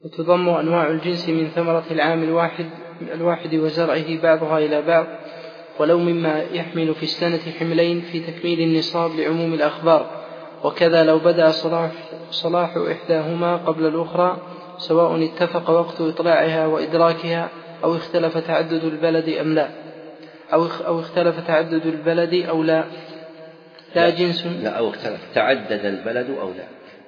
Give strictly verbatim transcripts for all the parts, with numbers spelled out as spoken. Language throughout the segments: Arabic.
وتضم أنواع الجنس من ثمرة العام الواحد, الواحد وزرعه بعضها إلى بعض، ولو مما يحمل في السنة حملين في تكميل النصاب لعموم الأخبار. وكذا لو بدأ صلاح, صلاح إحداهما قبل الأخرى، سواء اتفق وقت إطلاعها وإدراكها أو اختلف تعدد البلد أم لا، أو, أو اختلف تعدد البلد أو لا. لا, لا جنس لا أو اختلف تعدد البلد أو لا،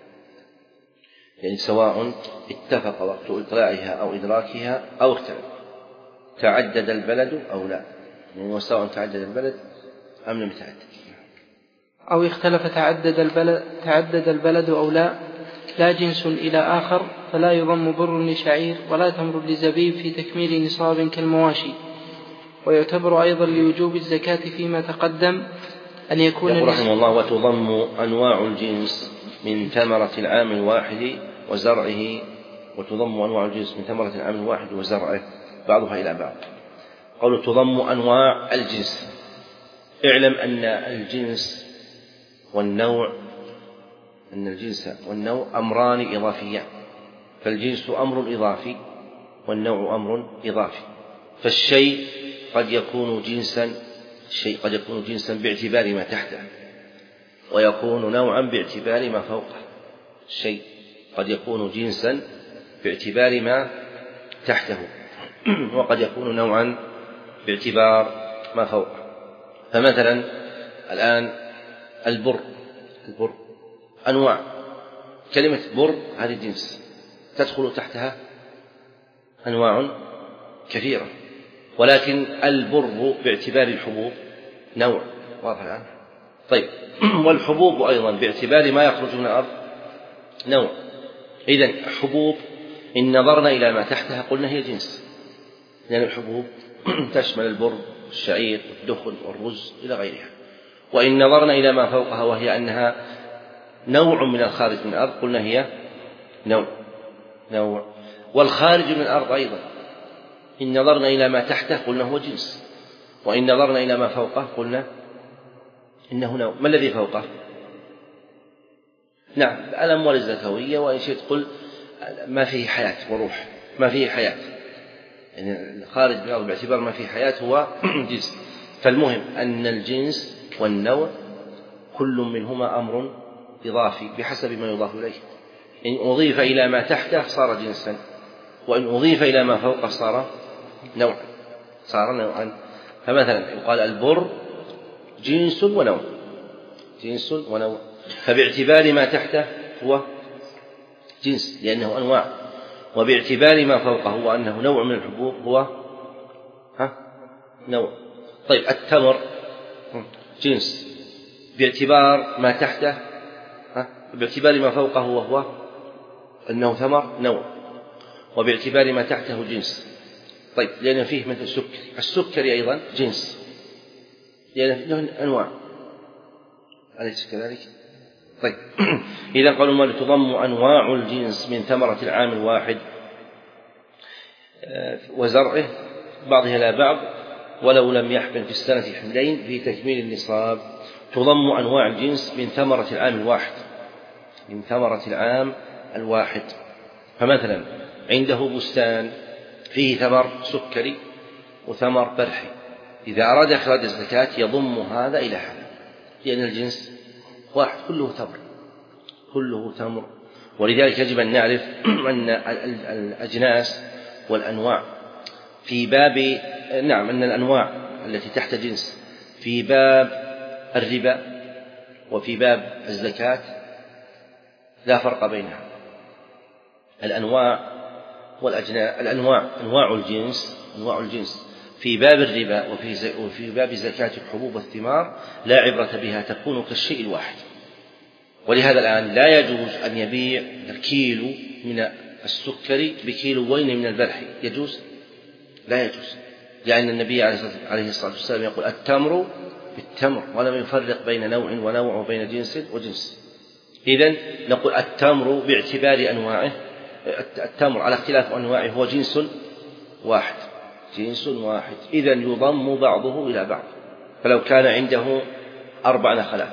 يعني سواء اتفق وقت إطلاعها أو إدراكها أو اختلف تعدد البلد أو لا، يعني سواء تعدد البلد أم لم يتعدد، أو اختلف تعدد البلد, تعدد البلد أو لا. لا جنس إلى آخر، فلا يضم بر لشعير ولا تمر لزبيب في تكميل نصاب كالمواشي. ويعتبر أيضا لوجوب الزكاة فيما تقدم أن يكون يقول رحمه الله: وتضم أنواع الجنس من ثمرة العام الواحد وزرعه. وتضم أنواع الجنس من ثمرة العام الواحد وزرعه بعضها إلى بعض. قوله تضم أنواع الجنس، اعلم أن الجنس والنوع أن الجنس والنوع أمران إضافيان، فالجنس أمر إضافي والنوع أمر إضافي. فالشيء قد يكون جنسا الشيء قد يكون جنسا باعتبار ما تحته، ويكون نوعا باعتبار ما فوقه. الشيء قد يكون جنسا باعتبار ما تحته، وقد يكون نوعا باعتبار ما فوقه. فمثلا الآن البر البر أنواع، كلمة بر هذه جنس تدخل تحتها أنواع كثيرة، ولكن البر باعتبار الحبوب نوع، واضح الآن؟ طيب، والحبوب أيضا باعتبار ما يخرج من الأرض نوع. إذن حبوب إن نظرنا إلى ما تحتها قلنا هي جنس، لأن الحبوب تشمل البر والشعير والدخن والرز إلى غيرها. وإن نظرنا إلى ما فوقها وهي أنها نوع من الخارج من الأرض قلنا هي نوع نوع والخارج من الأرض أيضا إن نظرنا إلى ما تحته قلنا هو جنس، وإن نظرنا إلى ما فوقه قلنا إنه نوع. ما الذي فوقه؟ نعم الأموال الزكوية، وإن شئت قل ما فيه حياة وروح، ما فيه حياة، يعني الخارج من الأرض باعتبار ما فيه حياة هو جنس. فالمهم أن الجنس والنوع كل منهما أمر إضافي بحسب ما يضاف إليه. إن أضيف إلى ما تحته صار جنسا، وإن أضيف إلى ما فوقه صار نوعا صار نوعا. فمثلا يقال البر جنس ونوع جنس ونوع، فباعتبار ما تحته هو جنس لأنه أنواع، وباعتبار ما فوقه هو أنه نوع من الحبوب هو ها نوع. طيب التمر جنس باعتبار ما تحته ها باعتبار ما فوقه وهو أنه ثمر نوع، وباعتبار ما تحته جنس. طيب لأن فيه مثل السكر، السكري أيضا جنس لأن له أنواع، أليس كذلك؟ طيب إذا قالوا ما تضم أنواع الجنس من ثمرة العام الواحد وزرعه بعضها إلى بعض، ولو لم يحمل في السنة حملين في تكميل النصاب. تضم أنواع الجنس من ثمرة العام الواحد من ثمرة العام الواحد. فمثلا عنده بستان فيه ثمر سكري وثمر برحي، إذا أراد إخراج الزكاة يضم هذا إلى هذا لأن الجنس واحد كله تمر كله تمر. ولذلك يجب أن نعرف أن الأجناس والأنواع في باب نعم أن الأنواع التي تحت جنس في باب الربا وفي باب الزكاة لا فرق بينها. الأنواع والأجناس الأنواع أنواع الجنس أنواع الجنس في باب الربا وفي وفي باب زكاة الحبوب والثمار لا عبرة بها، تكون كالشيء الواحد. ولهذا الآن لا يجوز أن يبيع كيلو من السكري بكيلوين من البلح، يجوز؟ لا يجوز، لأن النبي عليه الصلاة والسلام يقول التمر بالتمر، ولم يفرق بين نوع ونوع وبين جنس وجنس. إذن نقول التمر باعتبار أنواعه التمر على اختلاف أنواعه هو جنس واحد جنس واحد إذن يضم بعضه إلى بعض. فلو كان عنده أربع نخلات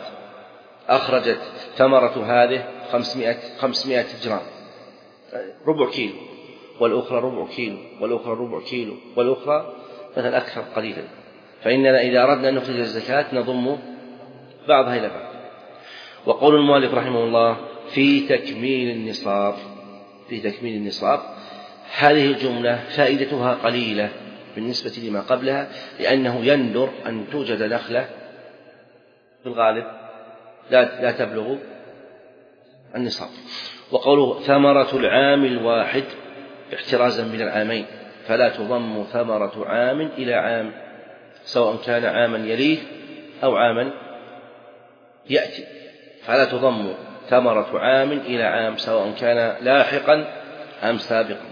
أخرجت ثمرة هذه خمسمائة خمسمائة جرام ربع كيلو، والأخرى ربع كيلو والأخرى ربع كيلو والأخرى مثلا أكثر قليلا، فإننا إذا أردنا أن نخرج الزكاة نضم بعضها إلى بعض. وقول المؤلف رحمه الله في تكميل النصاب، في تكميل النصاب، هذه الجملة فائدتها قليلة بالنسبة لما قبلها، لأنه يندر أن توجد نخلة في الغالب لا, لا تبلغ النصاب. وقوله ثمرة العام الواحد احترازا من العامين، فلا تضم ثمرة عام إلى عام سواء كان عاما يليه أو عاما يأتي، فلا تضم ثمرة عام إلى عام سواء كان لاحقا أم سابقا.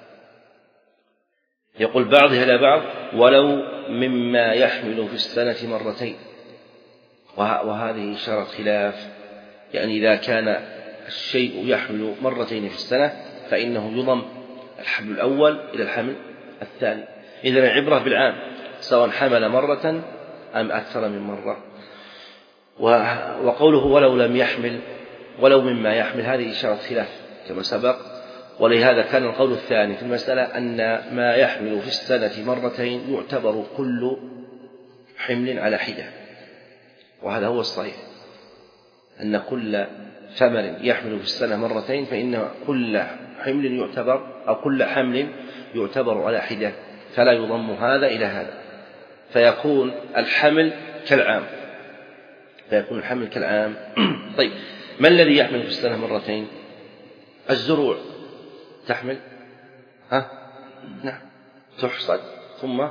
يقول بعضها إلى بعض ولو مما يحمل في السنة مرتين، وهذه إشارة خلاف، يعني إذا كان الشيء يحمل مرتين في السنة فإنه يضم الحمل الأول إلى الحمل الثاني. إذن العبرة بالعام سواء حمل مرة أم أكثر من مرة. وقوله ولو لم يحمل ولو مما يحمل هذه إشارة خلاف كما سبق، ولهذا كان القول الثاني في المسألة أن ما يحمل في السنة مرتين يعتبر كل حمل على حدة، وهذا هو الصحيح، أن كل ثمر يحمل في السنة مرتين فإن كل حمل يعتبر أو كل حمل يعتبر على حدة، فلا يضم هذا إلى هذا، فيكون الحمل كالعام فيكون الحمل كالعام. طيب ما الذي يحمل في السنة مرتين؟ الزروع تحمل ها نعم تحصد ثم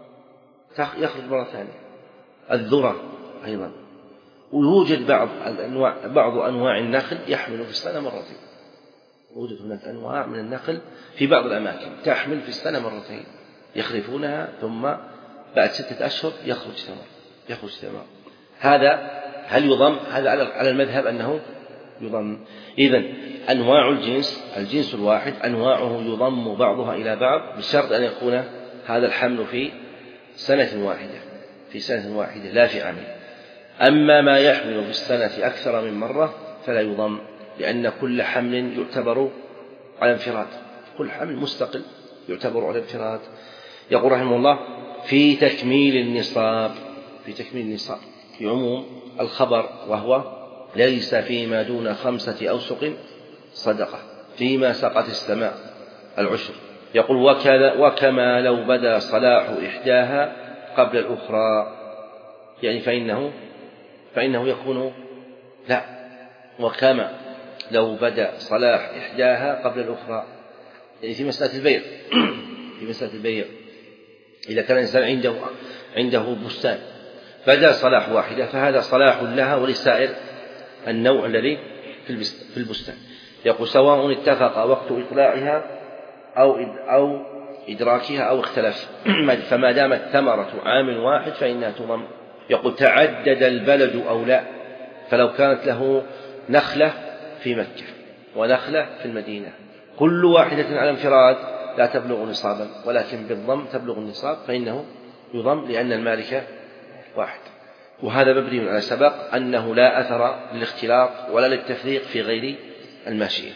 يخرج مرة ثانية. الذرة أيضا، ويوجد بعض الأنواع بعض أنواع النخل يحمل في السنة مرتين، يوجد هناك أنواع من النخل في بعض الأماكن تحمل في السنة مرتين، يخرفونها ثم بعد ستة أشهر يخرج ثمر يخرج ثمر هذا هل يضم؟ هذا على المذهب أنه يضم. إذن أنواع الجنس الجنس الواحد أنواعه يضم بعضها إلى بعض بشرط أن يكون هذا الحمل في سنة واحدة في سنة واحدة لا في عام. أما ما يحمل في السنة أكثر من مرة فلا يضم، لأن كل حمل يعتبر على انفراد، كل حمل مستقل يعتبر على انفراد. يقول رحمه الله في تكميل النصاب في تكميل النصاب في عموم الخبر، وهو ليس فيما دون خمسة أوسق صدقة فيما سقت السماء العشر. يقول وكذا وكما لو بدا صلاح إحداها قبل الأخرى، يعني فإنه فإنه يكون لا وكما لو بدا صلاح إحداها قبل الأخرى، يعني في مسألة البيع في مسألة البيع إذا كان الإنسان عنده عنده بستان بدا صلاح واحدة فهذا صلاح لها ولسائر النوع الذي في البستان. يقول سواء اتفق وقت إطلاعها أو أو إدراكها أو اختلف، فما دامت ثمرة عام واحد فإنها تضم. يقول تعدد البلد أو لا، فلو كانت له نخلة في مكة ونخلة في المدينة كل واحدة على انفراد لا تبلغ نصابا، ولكن بالضم تبلغ النصاب فإنه يضم لأن المالك واحد. وهذا مبني على سبق أنه لا أثر للاختلاط ولا للتفريق في غير الماشية.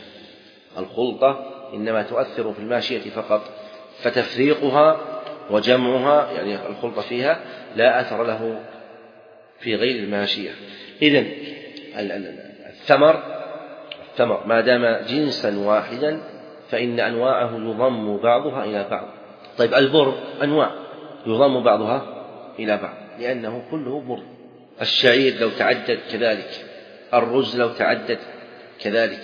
الخلطة إنما تؤثر في الماشية فقط، فتفريقها وجمعها يعني الخلطة فيها لا أثر له في غير الماشية. إذن الثمر الثمر ما دام جنسا واحدا فإن أنواعه يضم بعضها إلى بعض. طيب البر أنواع يضم بعضها إلى بعض لأنه كله بر. الشعير لو تعدد كذلك، الرز لو تعدد كذلك.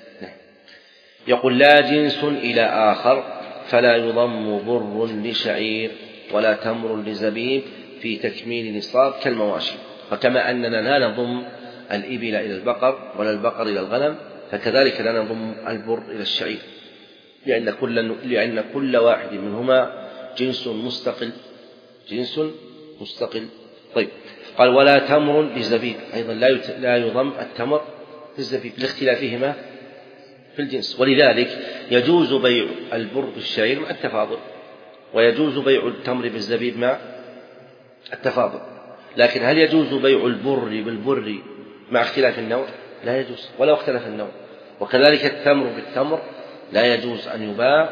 يقول لا جنس إلى آخر فلا يضم بر لشعير ولا تمر لزبيب في تكميل نصاب كالمواشي. فكما أننا لا نضم الإبل إلى البقر ولا البقر إلى الغنم فكذلك لا نضم البر إلى الشعير، لأن كل, لأن كل واحد منهما جنس مستقل جنس مستقل. طيب قال ولا تمر لزبيب، أيضا لا يضم التمر للزبيب لاختلافهما في الجنس. ولذلك يجوز بيع البر بالشعير مع التفاضل، ويجوز بيع التمر بالزبيب مع التفاضل، لكن هل يجوز بيع البر بالبر مع اختلاف النوع؟ لا يجوز ولو اختلف النوع. وكذلك التمر بالتمر لا يجوز أن يباع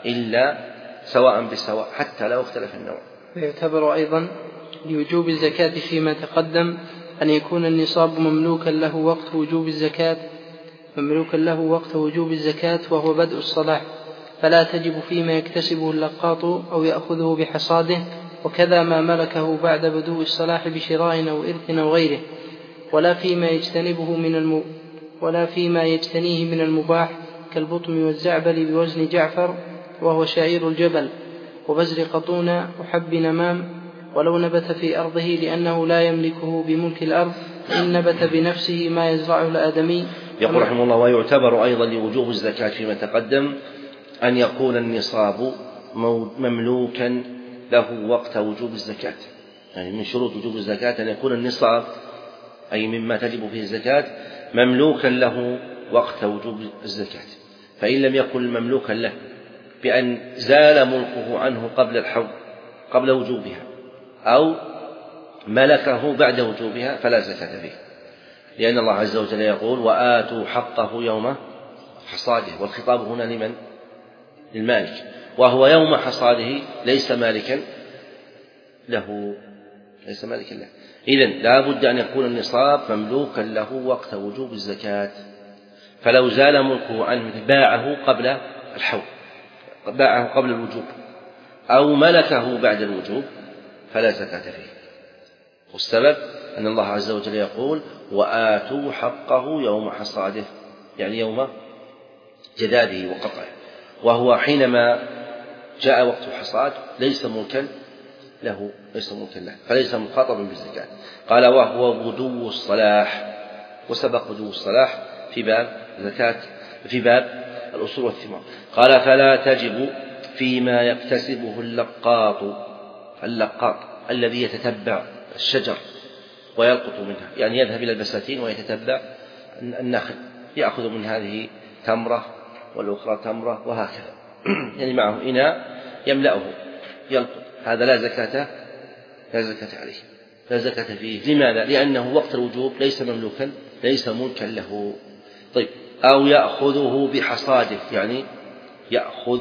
إلا سواء بسواء حتى لو اختلف النوع. ويعتبر أيضا لوجوب الزكاة فيما تقدم أن يكون النصاب مملوكا له وقت وجوب الزكاة مملوكا له وقت وجوب الزكاة وهو بدء الصلاح، فلا تجب فيما يكتسبه اللقاط أو يأخذه بحصاده، وكذا ما ملكه بعد بدء الصلاح بشراء أو إرث أو غيره، ولا فيما يجتنبه من الم... ولا فيما يجتنيه من المباح كالبطم والزعبل بوزن جعفر وهو شعير الجبل، وبزر قطون وحب نمام، ولو نبت في أرضه لأنه لا يملكه بملك الأرض، إن نبت بنفسه ما يزرعه الآدمي. يقول رحمه الله: ويعتبر أيضا لوجوب الزكاة فيما تقدم أن يكون النصاب مملوكا له وقت وجوب الزكاة، يعني من شروط وجوب الزكاة أن يكون النصاب أي مما تجب فيه الزكاة مملوكا له وقت وجوب الزكاة، فإن لم يكن مملوكا له بأن زال ملكه عنه قبل الحول قبل وجوبها أو ملكه بعد وجوبها فلا زكاة فيه، لأن الله عز وجل يقول: وآتوا حقه يوم حصاده، والخطاب هنا لمن؟ للمالك، وهو يوم حصاده ليس مالكا له ليس مالكا له إذن لا بد أن يكون النصاب مملوكا له وقت وجوب الزكاة، فلو زال ملكه عنه باعه قبل الحول باعه قبل الوجوب أو ملكه بعد الوجوب فلا زكاة فيه. والسبب أن الله عز وجل يقول: وآتوا حقه يوم حصاده، يعني يوم جذاذه وقطعه، وهو حينما جاء وقت الحصاد ليس ملكا له ليس ملكا له فليس مخاطبا بالزكاة. قال: وهو بدو الصلاح، وسبق بدو الصلاح في باب زكاة في باب الأصول والثمار. قال: فلا تجب فيما يكتسبه اللقاط اللقاط الذي يتتبع الشجر ويلقط منها، يعني يذهب إلى البساتين ويتتبع النخل، يأخذ من هذه تمرة والأخرى تمرة وهكذا يعني معه إناء يملأه يلقط، هذا لا زكاة لا زكاة عليه لا زكاة فيه. لماذا؟ لأنه وقت الوجوب ليس مملوكا ليس ملكا له. طيب، أو يأخذه بحصاده، يعني يأخذ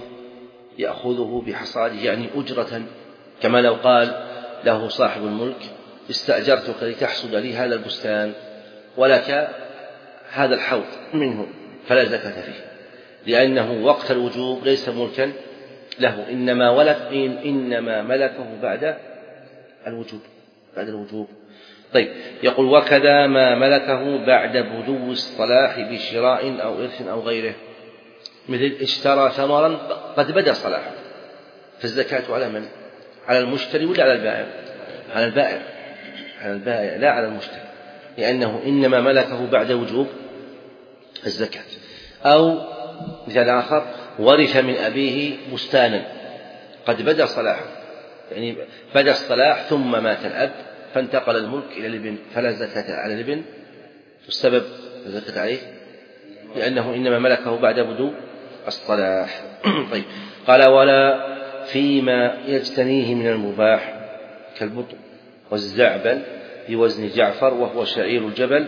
يأخذه بحصاده يعني أجرة، كما لو قال له صاحب الملك: استأجرتك لتحصد لي هذا البستان ولك هذا الحوض منه، فلا زكاة فيه، لأنه وقت الوجوب ليس ملكا له، إنما ولك إنما ملكه بعد الوجوب بعد الوجوب. طيب، يقول: وكذا ما ملكه بعد بدو الصلاح بشراء أو إرث أو غيره، مثل اشترى ثمرا قد بدا صلاحه، فالزكاة على من؟ على المشتري ولا على البائع؟ على البائع على البائع لا على المشتري، لأنه إنما ملكه بعد وجوب الزكاة. أو مثال آخر: ورث من أبيه بستانا قد بدا صلاحه، يعني بدا الصلاح ثم مات الأب فانتقل الملك إلى الابن، فلا زكاة على الابن. والسبب لا زكاة عليه لأنه إنما ملكه بعد بدو الصلاح. طيب، قال: ولا فيما يجتنيه من المباح كالبطن والزعبل بوزن جعفر وهو شعير الجبل،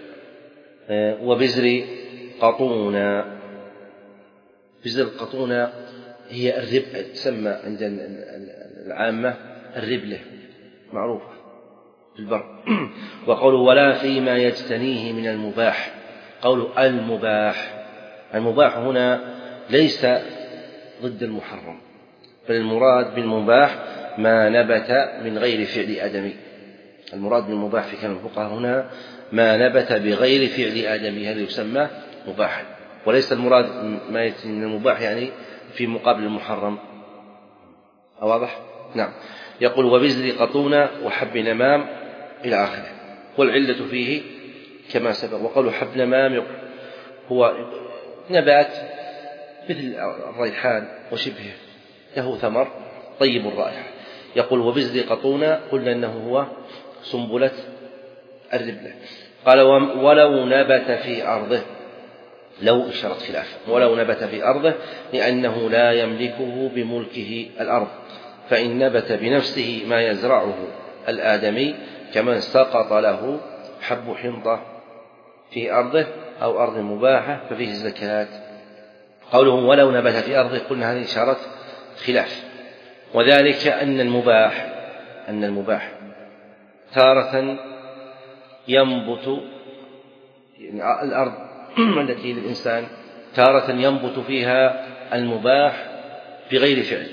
وبزر قطونة. بزر قطونة هي الربلة، تسمى عند العامة الربلة، معروفة في البر. وقوله: ولا فيما يجتنيه من المباح، قوله المباح المباح هنا ليس ضد المحرم، بل المراد بالمباح ما نبت من غير فعل آدمي. المراد بالمباح في كلام الفقهاء هنا ما نبت بغير فعل آدمي، هذا يسمى مباحا، وليس المراد ما يأتي من المباح يعني في مقابل المحرم. واضح؟ نعم. يقول: وبزر قطونة وحب نمام إلى آخره. والعلة فيه كما سبق. وقالوا حب نمام هو نبات مثل الريحان وشبهه، له ثمر طيب الرائحة. يقول: وبزر قطونة قلنا أنه هو سنبلة الربلة. قال: ولو نبت في أرضه، لو إشارة خلاف، ولو نبت في أرضه لأنه لا يملكه بملكه الأرض، فإن نبت بنفسه ما يزرعه الآدمي كمن سقط له حب حنطة في أرضه أو أرض مباحة ففيه الزكاة. قوله ولو نبت في أرضه قلنا هذه إشارة خلاف، وذلك أن المباح أن المباح تارة ينبت، يعني الأرض التي للإنسان تارة ينبت فيها المباح بغير فعل.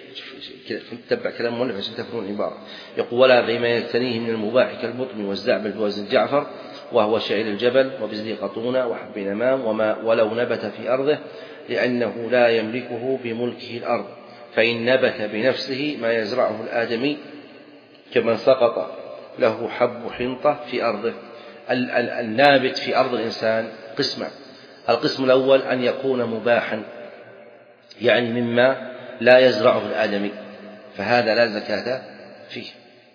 تتبع كلام المؤلف عشان تفهمون العبارة. يقول ولا بما يجتنيه من المباح كالبطن والزعبل بوزن الجعفر وهو شعير الجبل وبزل قطونة وحب نمام وما ولو نبت في أرضه لأنه لا يملكه بملكه الأرض، فإن نبت بنفسه ما يزرعه الآدمي كمن سقط له حب حنطة في أرضه. النابت في أرض الإنسان قسمان: القسم الأول أن يكون مباحا، يعني مما لا يزرعه الآدمي، فهذا لا زكاة فيه.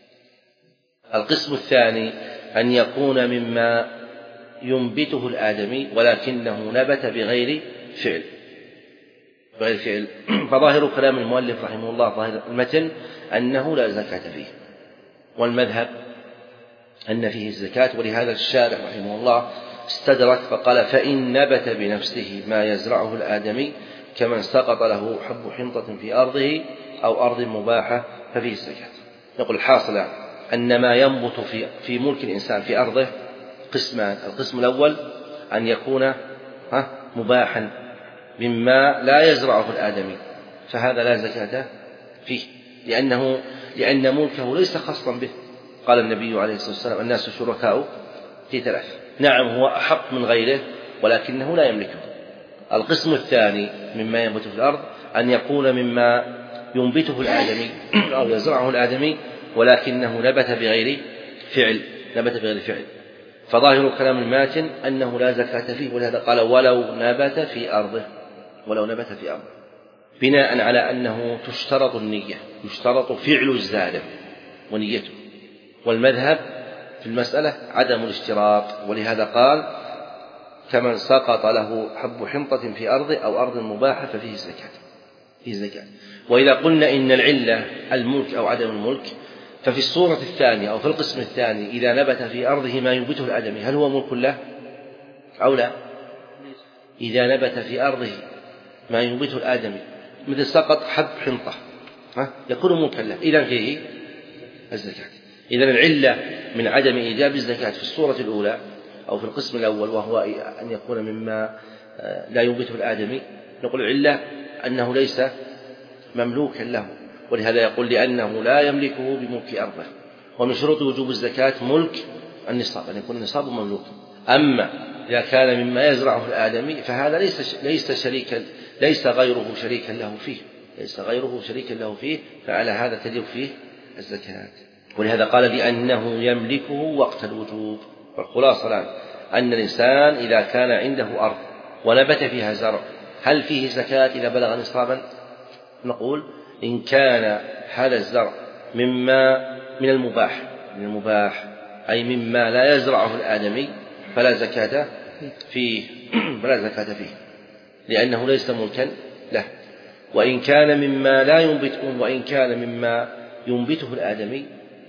القسم الثاني أن يكون مما ينبته الآدمي ولكنه نبت بغير فعل بغير فعل فظاهر كلام المؤلف رحمه الله ظاهر المتن أنه لا زكاة فيه، والمذهب أن فيه الزكاة، ولهذا الشارح رحمه الله استدرك فقال فإن نبت بنفسه ما يزرعه الآدمي كمن سقط له حب حنطة في أرضه أو أرض مباحة ففيه الزكاة. نقول الحاصل أن ما ينبت في, في ملك الإنسان في أرضه قسمان: القسم الأول أن يكون مباحا مما لا يزرعه الآدمي، فهذا لا زكاة فيه، لأنه لأن ملكه ليس خاصا به. قال النبي عليه الصلاة والسلام الناس شركاء في ثلاث: نعم هو أحق من غيره ولكنه لا يملكه. القسم الثاني مما ينبت في الأرض أن يكون مما ينبته الآدمي أو يزرعه الآدمي ولكنه نبت بغير فعل نبت بغير فعل فظاهر كلام الماتن أنه لا زكاة فيه، ولهذا قال ولو نبت في أرضه ولو نبت في أرضه بناء على أنه تشترط النية، يشترط فعل الزارع ونيته، والمذهب في المسألة عدم الاشتراط، ولهذا قال كمن سقط له حب حنطة في أرضه أو أرض مباحة ففيه الزكاة فيه الزكاة. وإذا قلنا إن العلة الملك أو عدم الملك، ففي الصورة الثانية أو في القسم الثاني إذا نبت في أرضه ما ينبته الآدمي هل هو ملك له أو لا؟ إذا نبت في أرضه ما ينبته الآدمي مثل سقط حب حنطة يكون ملكا له، إذن فيه الزكاة. إذن العلة من عدم إيجاب الزكاة في الصورة الأولى أو في القسم الأول وهو أن يكون مما لا ينبته الآدمي، نقول العلة أنه ليس مملوكا له، ولهذا يقول لأنه لا يملكه بملك أرضه. ومن شروط وجوب الزكاة ملك النصاب، أن يكون النصاب مملوكا. أما إذا كان مما يزرعه الآدمي فهذا ليس ليس شريكا ليس غيره شريكا له فيه ليس غيره شريكا له فيه فعلى هذا تجب فيه الزكاة. ولهذا قال لأنه يملكه وقت الوجوب. والخلاصة الآن أن الإنسان إذا كان عنده أرض ونبت فيها زرع هل فيه زكاة إذا بلغ نصابا؟ نقول إن كان هذا الزرع مما من المباح من المباح أي مما لا يزرعه الآدمي فلا زكاة فيه فلا زكاة فيه لأنه ليس ملكا له. وإن كان مما لا ينبته وإن كان مما ينبته الآدمي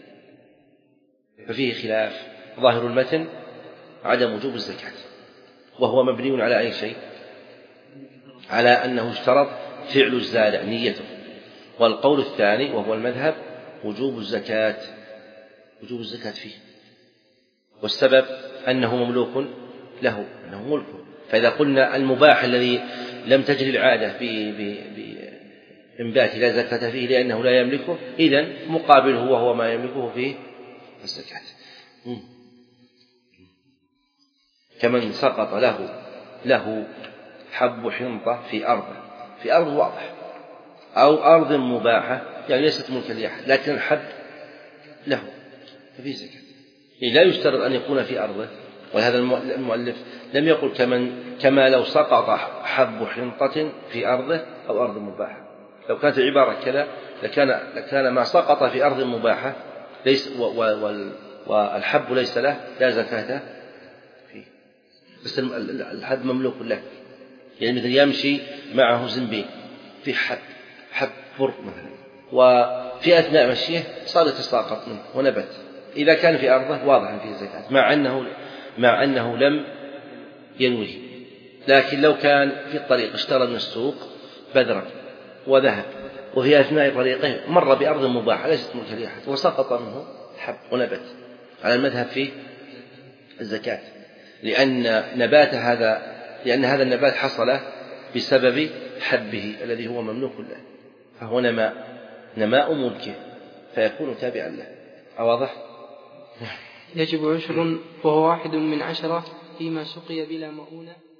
ففيه خلاف. ظاهر المتن عدم وجوب الزكاة، وهو مبني على أي شيء؟ على أنه اشترط فعل الزارع نيته. والقول الثاني وهو المذهب وجوب الزكاة وجوب الزكاة فيه، والسبب أنه مملوك له أنه ملكه. فإذا قلنا المباح الذي لم تجري العادة بإنباته لا زكاة فيه لأنه لا يملكه، إذن مقابله وهو ما يملكه فيه الزكاة. كمن سقط له له حب حنطة في أرض في أرض واضح أو أرض مباحة يعني ليست ملكا لأحد لكن الحب له ففيه زكاة. لا يشترط أن يكون في أرضه، وهذا المؤلف لم يقل كمن كما لو سقط حب حنطة في أرضه أو أرض مباحة. لو كانت العبارة كذا لكان لكان ما سقط في أرض مباحة ليس والحب ليس له لا زكاة فيه، بس الحب مملوك له. يعني مثل يمشي معه زنبيل في حب حب بر مثلا، وفي أثناء مشيه صار يتساقط منه ونبت، إذا كان في أرضه واضح فيه الزكاة مع أنه مع أنه لم ينويه لكن لو كان في الطريق اشترى من السوق بذرا وذهب وفي أثناء طريقه مر بأرض مباحة ليست ملك لأحد وسقط منه حب ونبت على المذهب في الزكاة، لأن نبات هذا لأن هذا النبات حصل بسبب حبه الذي هو مملوك له، فهو نماء نماء ملكه فيكون تابعا له. واضح؟ يجب عشر وهو واحد من عشرة فيما سقي بلا مؤونة.